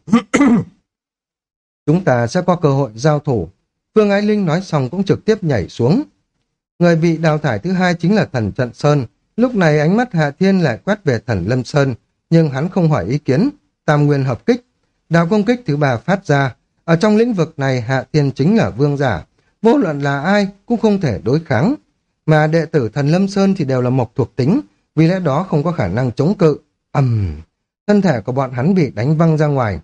Chúng ta sẽ có cơ hội giao thủ. Phương Ái Linh nói xong cũng trực tiếp nhảy xuống. Người bị đào thải thứ hai chính là Thần Trận Sơn. Lúc này ánh mắt Hạ Thiên lại quét về Thần Lâm Sơn, nhưng hắn không hỏi ý kiến. Tam nguyên hợp kích. Đạo công kích thứ ba phát ra. Ở trong lĩnh vực này Hạ Thiên chính là vương giả. Vô luận là ai cũng không thể đối kháng. Mà đệ tử Thần Lâm Sơn thì đều là mộc thuộc tính, vì lẽ đó không có khả năng chống cự. Ầm! Uhm. Thân thể của bọn hắn bị đánh văng ra ngoài.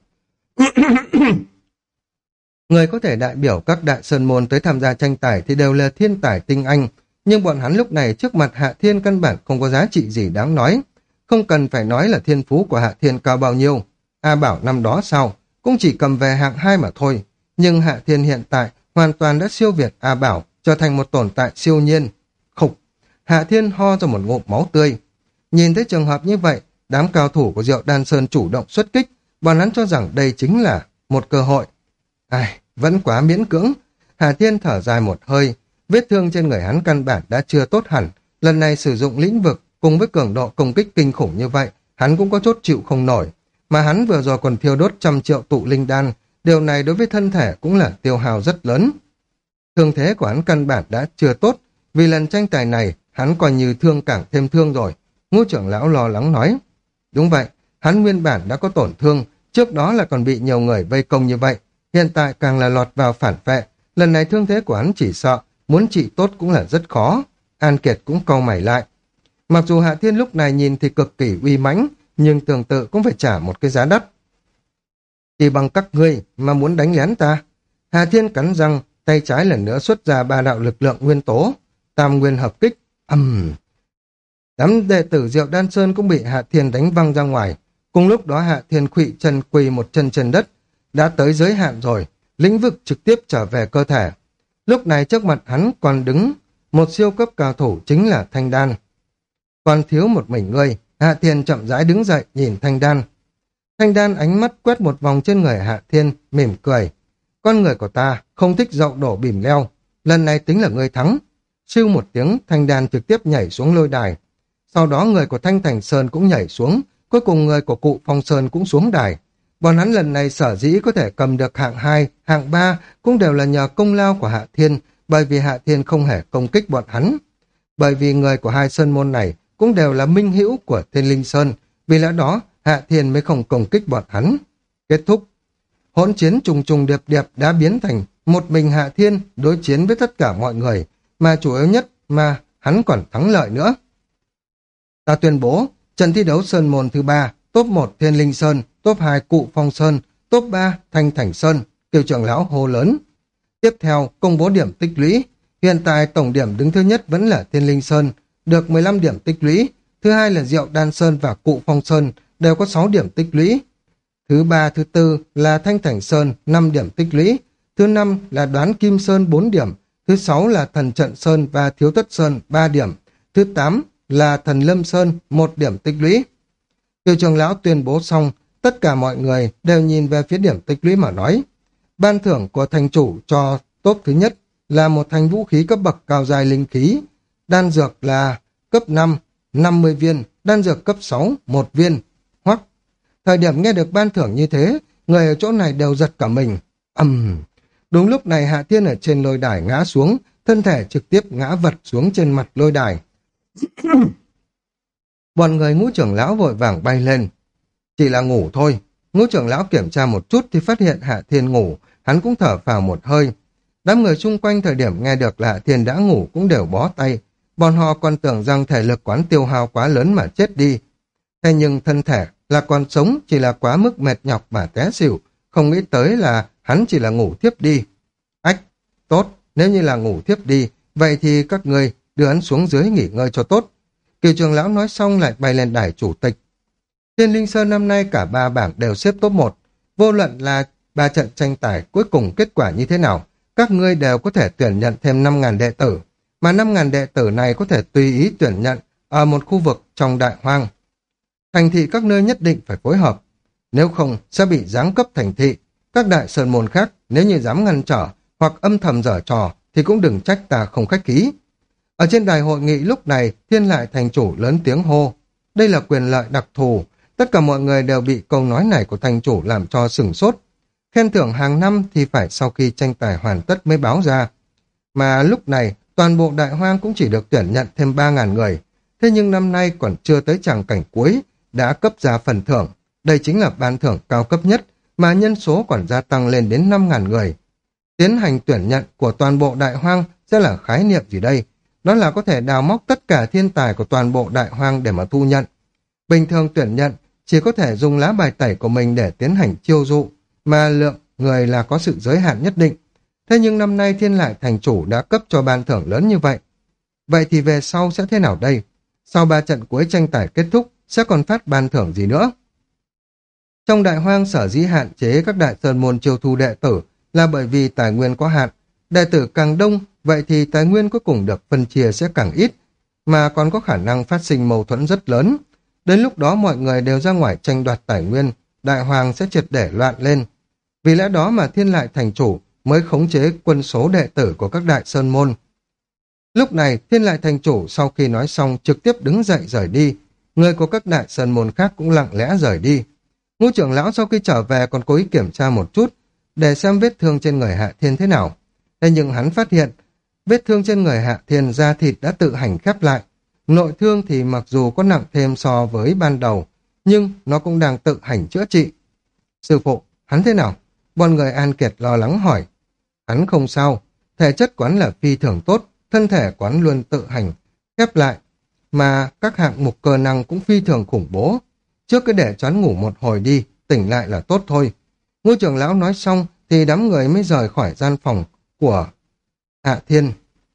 Người có thể đại biểu các đại sơn môn tới tham gia tranh tài thì đều là thiên tài tinh anh, nhưng bọn hắn lúc này trước mặt Hạ Thiên căn bản không có giá trị gì đáng nói. Không cần phải nói là thiên phú của Hạ Thiên cao bao nhiêu. A Bảo năm đó sao, cũng chỉ cầm về hạng hai mà thôi. Nhưng Hạ Thiên hiện tại hoàn toàn đã siêu việt A Bảo, trở thành một tồn tại siêu nhiên. Khục! Hạ Thiên ho ra một ngụm máu tươi. Nhìn thấy trường hợp như vậy, đám cao thủ của Diệu Đan Sơn chủ động xuất kích, bọn hắn cho rằng đây chính là một cơ hội. Ai, vẫn quá miễn cưỡng. Hà Thiên thở dài một hơi, vết thương trên người hắn căn bản đã chưa tốt hẳn. Lần này sử dụng lĩnh vực cùng với cường độ công kích kinh khủng như vậy, hắn cũng có chốt chịu không nổi. Mà hắn vừa rồi còn thiêu đốt trăm triệu tụ linh đan, điều này đối với thân thể cũng là tiêu hao rất lớn. Thương thế của hắn căn bản đã chưa tốt, vì lần tranh tài này hắn coi như thương càng thêm thương rồi. Ngũ trưởng lão lo lắng nói. Đúng vậy, hắn nguyên bản đã có tổn thương, trước đó là còn bị nhiều người vây công như vậy. Hiện tại càng là lọt vào phản vệ, lần này thương thế của hắn chỉ sợ, muốn trị tốt cũng là rất khó. An Kiệt cũng cau mày lại. Mặc dù Hạ Thiên lúc này nhìn thì cực kỳ uy mãnh, nhưng tương tự cũng phải trả một cái giá đắt. Chỉ bằng các ngươi mà muốn đánh lén ta. Hạ Thiên cắn răng, tay trái lần nữa xuất ra ba đạo lực lượng nguyên tố, tam nguyên hợp kích. Ầm! Uhm. Đám đệ tử Diệu Đan Sơn cũng bị Hạ Thiên đánh văng ra ngoài. Cùng lúc đó Hạ Thiên khuỵu chân quỳ một chân trên đất. Đã tới giới hạn rồi, lĩnh vực trực tiếp trở về cơ thể. Lúc này trước mặt hắn còn đứng một siêu cấp cao thủ chính là Thanh Đan. Còn thiếu một mình ngươi. Hạ Thiên chậm rãi đứng dậy nhìn Thanh Đan. Thanh Đan ánh mắt quét một vòng trên người Hạ Thiên, mỉm cười. Con người của ta không thích dậu đổ bìm leo. Lần này tính là ngươi thắng. Siêu một tiếng, Thanh Đan trực tiếp nhảy xuống lôi đài. Sau đó người của Thanh Thành Sơn cũng nhảy xuống, Cuối cùng người của cụ Phong Sơn cũng xuống đài. Bọn hắn lần này sở dĩ có thể cầm được hạng hai, hạng ba cũng đều là nhờ công lao của Hạ Thiên, bởi vì Hạ Thiên không hề công kích bọn hắn. Bởi vì người của hai sơn môn này cũng đều là minh hữu của Thiên Linh Sơn, vì lẽ đó Hạ Thiên mới không công kích bọn hắn. Kết thúc. Hỗn chiến trùng trùng điệp điệp đã biến thành một mình Hạ Thiên đối chiến với tất cả mọi người, mà chủ yếu nhất mà hắn còn thắng lợi nữa. Ta tuyên bố, trận thi đấu Sơn Môn thứ ba, top một Thiên Linh Sơn, top hai Cụ Phong Sơn, top ba Thanh Thành Sơn, Kiều trưởng lão hô lớn. Tiếp theo, công bố điểm tích lũy. Hiện tại tổng điểm đứng thứ nhất vẫn là Thiên Linh Sơn, được mười lăm điểm tích lũy. Thứ hai là Diệu Đan Sơn và Cụ Phong Sơn, đều có sáu điểm tích lũy. Thứ ba, thứ tư là Thanh Thành Sơn, năm điểm tích lũy. Thứ năm là Đoán Kim Sơn, bốn điểm. Thứ sáu là Thần Trận Sơn và Thiếu Tất Sơn, ba điểm. Thứ tám là Thần Lâm Sơn, một điểm tích lũy. Kiều trưởng lão tuyên bố xong, tất cả mọi người đều nhìn về phía điểm tích lũy mà nói. Ban thưởng của thành chủ cho top thứ nhất là một thành vũ khí cấp bậc cao dài linh khí. Đan dược là cấp năm, năm mươi viên, đan dược cấp sáu, một viên. Hoặc, thời điểm nghe được ban thưởng như thế, người ở chỗ này đều giật cả mình. Ầm. Uhm. Đúng lúc này Hạ Thiên ở trên lôi đài ngã xuống, thân thể trực tiếp ngã vật xuống trên mặt lôi đài. Bọn người Ngũ trưởng lão vội vàng bay lên. Chỉ là ngủ thôi. Ngũ trưởng lão kiểm tra một chút thì phát hiện Hạ Thiên ngủ, hắn cũng thở phào một hơi. Đám người xung quanh thời điểm nghe được là Hạ Thiên đã ngủ cũng đều bó tay. Bọn họ còn tưởng rằng thể lực quán tiêu hao quá lớn mà chết đi. Thế nhưng thân thể là còn sống, chỉ là quá mức mệt nhọc mà té xỉu, không nghĩ tới là hắn chỉ là ngủ thiếp đi. Ách, tốt, nếu như là ngủ thiếp đi, vậy thì các người đưa hắn xuống dưới nghỉ ngơi cho tốt. Kiều trưởng lão nói xong lại bay lên đài chủ tịch. Thiên Linh Sơn năm nay cả ba bảng đều xếp top một. Vô luận là ba trận tranh tài cuối cùng kết quả như thế nào, các ngươi đều có thể tuyển nhận thêm năm nghìn đệ tử, mà năm nghìn đệ tử này có thể tùy ý tuyển nhận ở một khu vực trong đại hoang. Thành thị các nơi nhất định phải phối hợp, nếu không sẽ bị giáng cấp thành thị. Các đại sơn môn khác nếu như dám ngăn trở hoặc âm thầm giở trò thì cũng đừng trách ta không khách khí. Ở trên đài hội nghị lúc này, Thiên Lại thành chủ lớn tiếng hô. Đây là quyền lợi đặc thù. Tất cả mọi người đều bị câu nói này của thành chủ làm cho sửng sốt. Khen thưởng hàng năm thì phải sau khi tranh tài hoàn tất mới báo ra. Mà lúc này, toàn bộ đại hoang cũng chỉ được tuyển nhận thêm ba nghìn người. Thế nhưng năm nay còn chưa tới tràng cảnh cuối, đã cấp ra phần thưởng. Đây chính là ban thưởng cao cấp nhất, mà nhân số còn gia tăng lên đến năm nghìn người. Tiến hành tuyển nhận của toàn bộ đại hoang sẽ là khái niệm gì đây? Đó là có thể đào móc tất cả thiên tài của toàn bộ đại hoang để mà thu nhận. Bình thường tuyển nhận chỉ có thể dùng lá bài tẩy của mình để tiến hành chiêu dụ, mà lượng người là có sự giới hạn nhất định. Thế nhưng năm nay Thiên Lại thành chủ đã cấp cho ban thưởng lớn như vậy. Vậy thì về sau sẽ thế nào đây? Sau ba trận cuối tranh tài kết thúc, sẽ còn phát ban thưởng gì nữa? Trong đại hoang sở dĩ hạn chế các đại sơn môn chiêu thu đệ tử là bởi vì tài nguyên có hạn. Đệ tử càng đông, vậy thì tài nguyên cuối cùng được phân chia sẽ càng ít, mà còn có khả năng phát sinh mâu thuẫn rất lớn. Đến lúc đó mọi người đều ra ngoài tranh đoạt tài nguyên, đại hoàng sẽ triệt để loạn lên. Vì lẽ đó mà Thiên Lại thành chủ mới khống chế quân số đệ tử của các đại sơn môn. Lúc này, Thiên Lại thành chủ sau khi nói xong trực tiếp đứng dậy rời đi. Người của các đại sơn môn khác cũng lặng lẽ rời đi. Ngũ trưởng lão sau khi trở về còn cố ý kiểm tra một chút để xem vết thương trên người Hạ Thiên thế nào. Thế nhưng hắn phát hiện vết thương trên người Hạ Thiên da thịt đã tự hành khép lại. Nội thương thì mặc dù có nặng thêm so với ban đầu, nhưng nó cũng đang tự hành chữa trị. Sư phụ, hắn thế nào? Bọn người An Kiệt lo lắng hỏi. Hắn không sao, thể chất quán là phi thường tốt, thân thể quán luôn tự hành khép lại, mà các hạng mục cơ năng cũng phi thường khủng bố. Trước cái để choán ngủ một hồi đi, tỉnh lại là tốt thôi. Ngũ trưởng lão nói xong thì đám người mới rời khỏi gian phòng của Hạ Thiên.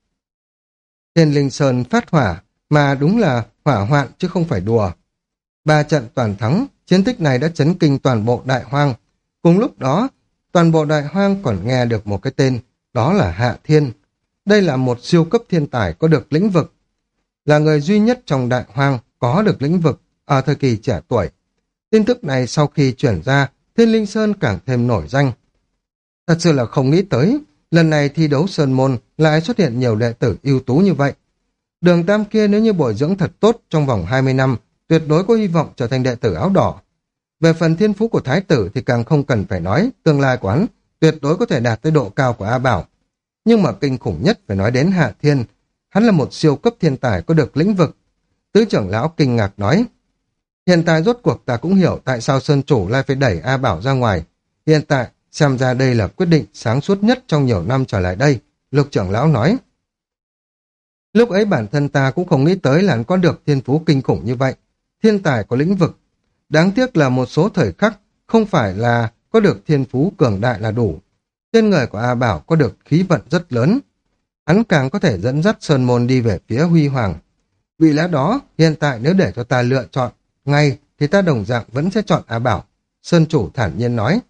Thiên Linh Sơn phát hỏa, mà đúng là hỏa hoạn chứ không phải đùa. Ba trận toàn thắng, chiến tích này đã chấn kinh toàn bộ đại hoang. Cùng lúc đó, toàn bộ đại hoang còn nghe được một cái tên, đó là Hạ Thiên. Đây là một siêu cấp thiên tài có được lĩnh vực, là người duy nhất trong đại hoang có được lĩnh vực ở thời kỳ trẻ tuổi. Tin tức này sau khi chuyển ra, Thiên Linh Sơn càng thêm nổi danh. Thật sự là không nghĩ tới, lần này thi đấu Sơn Môn lại xuất hiện nhiều đệ tử ưu tú như vậy. Đường Tam kia nếu như bồi dưỡng thật tốt trong vòng hai mươi năm, tuyệt đối có hy vọng trở thành đệ tử áo đỏ. Về phần thiên phú của thái tử thì càng không cần phải nói, tương lai của hắn tuyệt đối có thể đạt tới độ cao của A Bảo. Nhưng mà kinh khủng nhất phải nói đến Hạ Thiên, hắn là một siêu cấp thiên tài có được lĩnh vực. Tứ trưởng lão kinh ngạc nói, hiện tại rốt cuộc ta cũng hiểu tại sao Sơn Chủ lại phải đẩy A Bảo ra ngoài. Hiện tại, xem ra đây là quyết định sáng suốt nhất trong nhiều năm trở lại đây, Lục trưởng lão nói. Lúc ấy bản thân ta cũng không nghĩ tới là hắn có được thiên phú kinh khủng như vậy. Thiên tài có lĩnh vực. Đáng tiếc là một số thời khắc không phải là có được thiên phú cường đại là đủ. Trên người của A Bảo có được khí vận rất lớn. Hắn càng có thể dẫn dắt Sơn Môn đi về phía huy hoàng. Vì lẽ đó, hiện tại nếu để cho ta lựa chọn ngay thì ta đồng dạng vẫn sẽ chọn A Bảo. Sơn Chủ thản nhiên nói.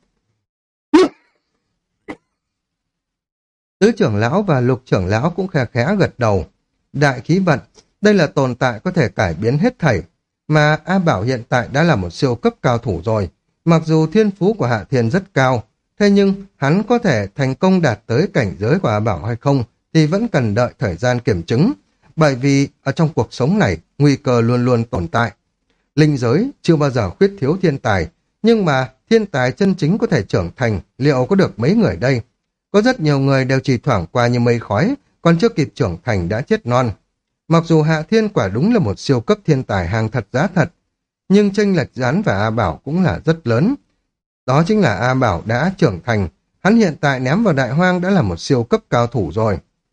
Tứ trưởng lão và lục trưởng lão cũng khe khẽ gật đầu. Đại khí vận, đây là tồn tại có thể cải biến hết thảy. Mà A Bảo hiện tại đã là một siêu cấp cao thủ rồi. Mặc dù thiên phú của Hạ Thiên rất cao, thế nhưng hắn có thể thành công đạt tới cảnh giới của A Bảo hay không thì vẫn cần đợi thời gian kiểm chứng. Bởi vì ở trong cuộc sống này, nguy cơ luôn luôn tồn tại. Linh giới chưa bao giờ khuyết thiếu thiên tài, nhưng mà thiên tài chân chính có thể trưởng thành, liệu có được mấy người đây? Có rất nhiều người đều chỉ thoảng qua như mây khói, còn chưa kịp trưởng thành đã chết non. Mặc dù Hạ Thiên quả đúng là một siêu cấp thiên tài hàng thật giá thật, nhưng chênh lệch Gián và A Bảo cũng là rất lớn. Đó chính là A Bảo đã trưởng thành, hắn hiện tại ném vào đại hoang đã là một siêu cấp cao thủ rồi.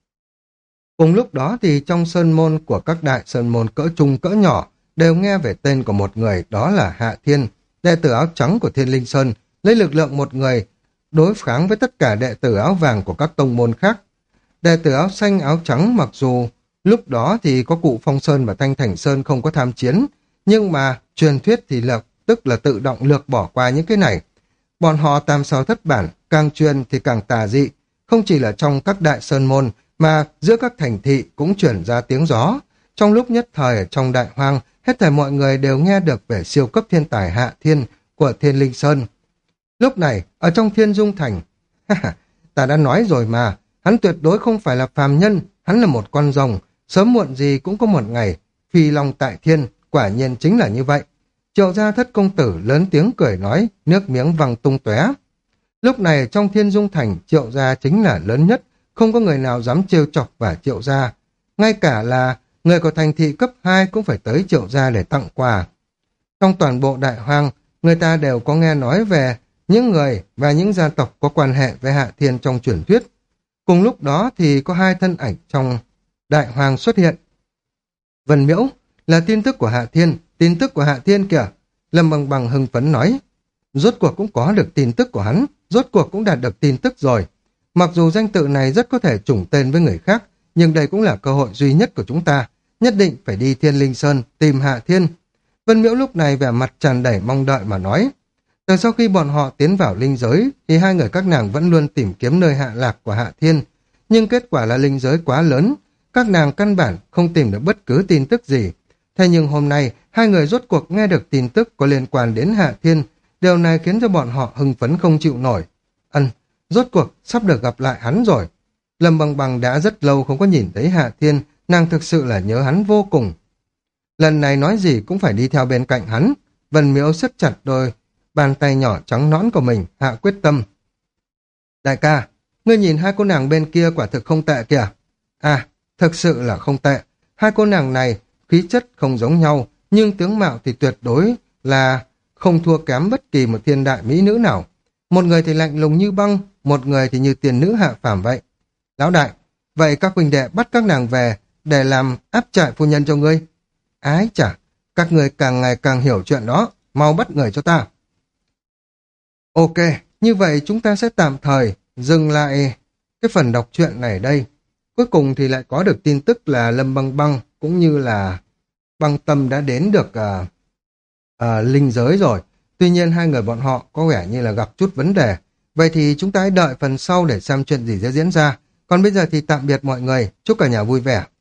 Cùng lúc đó thì trong sơn môn của các đại sơn môn cỡ trung cỡ nhỏ đều nghe về tên của một người, đó là Hạ Thiên, đệ tử áo trắng của Thiên Linh Sơn, lấy lực lượng một người đối kháng với tất cả đệ tử áo vàng của các tông môn khác. Đệ tử áo xanh áo trắng mặc dù lúc đó thì có cụ Phong Sơn và Thanh Thành Sơn không có tham chiến, nhưng mà truyền thuyết thì lập tức là tự động lược bỏ qua những cái này. Bọn họ tam sao thất bản, càng truyền thì càng tà dị, không chỉ là trong các đại sơn môn mà giữa các thành thị cũng truyền ra tiếng gió. Trong lúc nhất thời ở trong đại hoang, hết thảy mọi người đều nghe được về siêu cấp thiên tài Hạ Thiên của Thiên Linh Sơn. Lúc này, ở trong Thiên Dung Thành, ta đã nói rồi mà, hắn tuyệt đối không phải là phàm nhân, hắn là một con rồng, sớm muộn gì cũng có một ngày, phi long tại thiên, quả nhiên chính là như vậy. Triệu gia thất công tử lớn tiếng cười nói, nước miếng văng tung tóe. Lúc này trong Thiên Dung Thành, Triệu gia chính là lớn nhất, không có người nào dám trêu chọc và Triệu gia. Ngay cả là người của thành thị cấp hai cũng phải tới Triệu gia để tặng quà. Trong toàn bộ đại hoang, người ta đều có nghe nói về những người và những gia tộc có quan hệ với Hạ Thiên trong truyền thuyết. Cùng lúc đó thì có hai thân ảnh trong đại hoang xuất hiện. Vân Miễu là tin tức của Hạ Thiên, tin tức của Hạ Thiên kìa. Lâm Bằng Bằng hưng phấn nói, rốt cuộc cũng có được tin tức của hắn, rốt cuộc cũng đạt được tin tức rồi. Mặc dù danh tự này rất có thể trùng tên với người khác, nhưng đây cũng là cơ hội duy nhất của chúng ta, nhất định phải đi Thiên Linh Sơn tìm Hạ Thiên. Vân Miễu lúc này vẻ mặt tràn đầy mong đợi mà nói. Từ sau khi bọn họ tiến vào linh giới thì hai người các nàng vẫn luôn tìm kiếm nơi hạ lạc của Hạ Thiên, nhưng kết quả là linh giới quá lớn, các nàng căn bản không tìm được bất cứ tin tức gì. Thế nhưng hôm nay hai người rốt cuộc nghe được tin tức có liên quan đến Hạ Thiên, điều này khiến cho bọn họ hưng phấn không chịu nổi. Ân, rốt cuộc sắp được gặp lại hắn rồi. Lâm Bằng Bằng đã rất lâu không có nhìn thấy Hạ Thiên, nàng thực sự là nhớ hắn vô cùng. Lần này nói gì cũng phải đi theo bên cạnh hắn. Vân Miễu siết chặt đôi bàn tay nhỏ trắng nõn của mình, hạ quyết tâm. Đại ca, ngươi nhìn hai cô nàng bên kia quả thực không tệ kìa. À, thực sự là không tệ. Hai cô nàng này khí chất không giống nhau, nhưng tướng mạo thì tuyệt đối là không thua kém bất kỳ một thiên đại mỹ nữ nào. Một người thì lạnh lùng như băng, một người thì như tiền nữ hạ phàm vậy. Lão đại, vậy các huynh đệ bắt các nàng về để làm áp trại phu nhân cho ngươi. Ái chà, các người càng ngày càng hiểu chuyện đó, mau bắt người cho ta. Ok, như vậy chúng ta sẽ tạm thời dừng lại cái phần đọc truyện này đây. Cuối cùng thì lại có được tin tức là Lâm Băng Băng cũng như là Băng Tâm đã đến được uh, uh, linh giới rồi. Tuy nhiên hai người bọn họ có vẻ như là gặp chút vấn đề. Vậy thì chúng ta hãy đợi phần sau để xem chuyện gì sẽ diễn ra. Còn bây giờ thì tạm biệt mọi người. Chúc cả nhà vui vẻ.